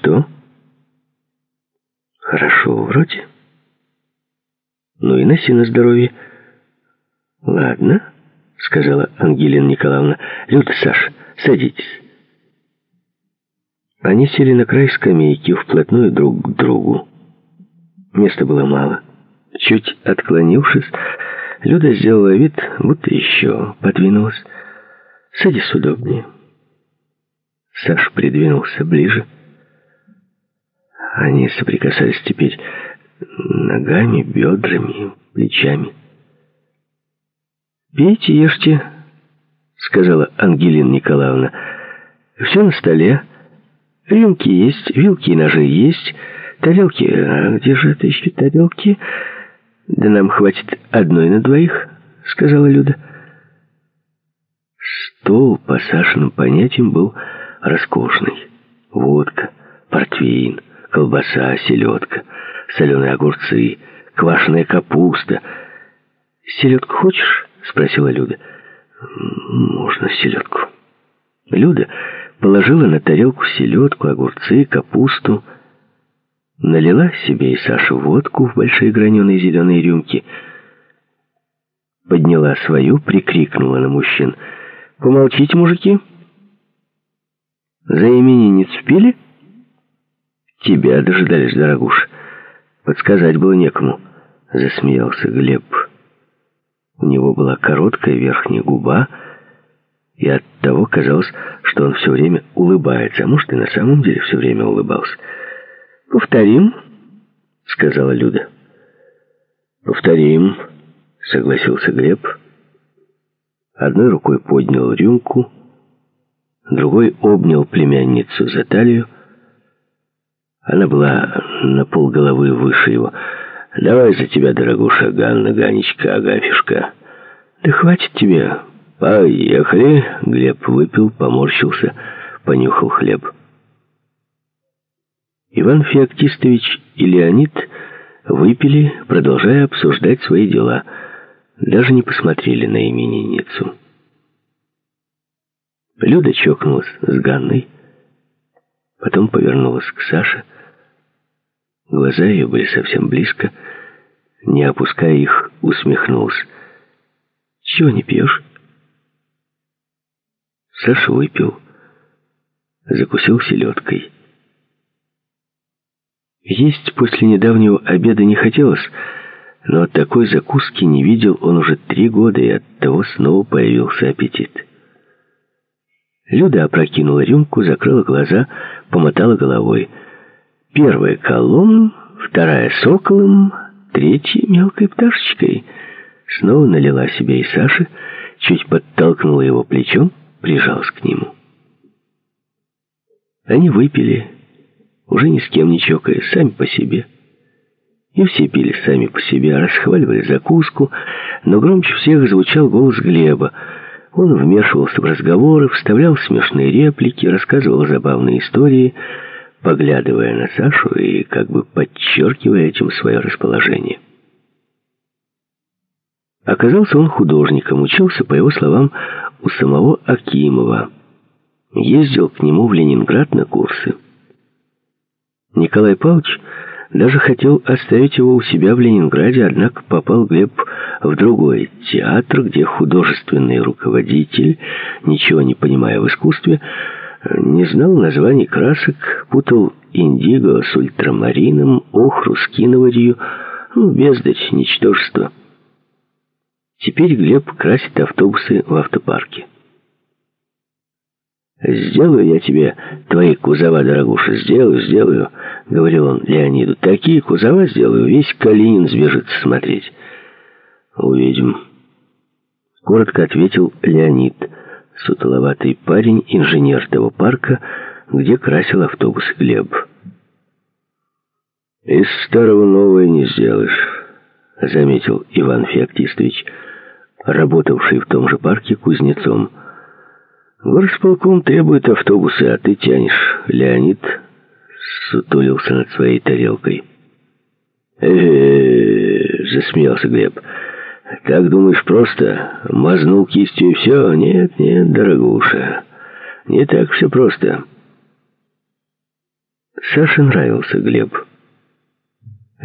что? Хорошо, вроде. Ну и носи на здоровье. Ладно, сказала Ангелина Николаевна. Люда, Саш, садитесь. Они сели на край скамейки, вплотную друг к другу. Места было мало. Чуть отклонившись, Люда сделала вид, будто еще подвинулась. «Садись удобнее». Саша придвинулся ближе. Они соприкасались теперь ногами, бедрами, плечами. «Пейте, ешьте», — сказала Ангелина Николаевна. «Все на столе. Рюмки есть, вилки и ножи есть, тарелки... А где же это еще тарелки?» «Да нам хватит одной на двоих», — сказала Люда. Стол, по Сашиным понятиям, был роскошный. Водка, портвейн, колбаса, селедка, соленые огурцы, квашеная капуста. «Селедку хочешь?» — спросила Люда. «Можно селедку». Люда положила на тарелку селедку, огурцы, капусту, налила себе и Саше водку в большие граненые зеленые рюмки, подняла свою, прикрикнула на мужчин: «Помолчите, мужики! За именинниц пили?» «Тебя дожидались, дорогуша. Подсказать было некому», — засмеялся Глеб. У него была короткая верхняя губа, и оттого казалось, что он все время улыбается, а может, и на самом деле все время улыбался. «Повторим», — сказала Люда. «Повторим», — согласился Глеб. Одной рукой поднял рюмку, другой обнял племянницу за талию. Она была на полголовы выше его. «Давай за тебя, дорогуша, Ганна, Ганечка, Агафюшка». «Да хватит тебе». «Поехали». Глеб выпил, поморщился, понюхал хлеб. Иван Феоктистович и Леонид выпили, продолжая обсуждать свои дела. Даже не посмотрели на именинницу. Люда чокнулась с Ганной, потом повернулась к Саше. Глаза ее были совсем близко. Не опуская их, усмехнулась. «Чего не пьешь?» Саша выпил, закусил селедкой. Есть после недавнего обеда не хотелось, но от такой закуски не видел он уже 3 года, и оттого снова появился аппетит. Люда опрокинула рюмку, закрыла глаза, помотала головой. 1-я колом, 2-я соколом, 3-я мелкой пташечкой. Снова налила себе и Саше, чуть подтолкнула его плечом, прижалась к нему. Они выпили, уже ни с кем не чокаясь, сами по себе. И все пили сами по себе, расхваливали закуску, но громче всех звучал голос Глеба. Он вмешивался в разговоры, вставлял смешные реплики, рассказывал забавные истории, поглядывая на Сашу и как бы подчеркивая этим свое расположение. Оказался он художником, учился, по его словам, у самого Акимова. Ездил к нему в Ленинград на курсы. Николай Павлович даже хотел оставить его у себя в Ленинграде, однако попал Глеб в другой театр, где художественный руководитель, ничего не понимая в искусстве, не знал названий красок, путал индиго с ультрамарином, охру с киноварью, бездарь, ничтожество. Теперь Глеб красит автобусы в автопарке. «Сделаю я тебе твои кузова, дорогуша, сделаю», — говорил он Леониду. «Такие кузова сделаю, весь Калинин сбежится смотреть». «Увидим», — коротко ответил Леонид, сутуловатый парень, инженер того парка, где красил автобус Глеб. «Из старого новое не сделаешь», — заметил Иван Феоктистович, работавший в том же парке кузнецом. «Горосполком требует автобусы, а ты тянешь». Леонид сутулился над своей тарелкой. Засмеялся Глеб. «Так думаешь, просто мазнул кистью и все? Нет, дорогуша, не так все просто». Саше нравился Глеб.